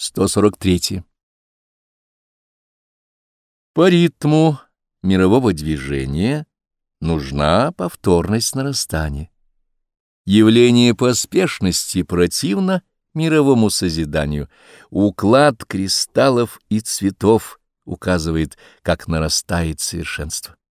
143. По ритму мирового движения нужна повторность нарастания. Явление поспешности противно мировому созиданию. Уклад кристаллов и цветов указывает, как нарастает совершенство.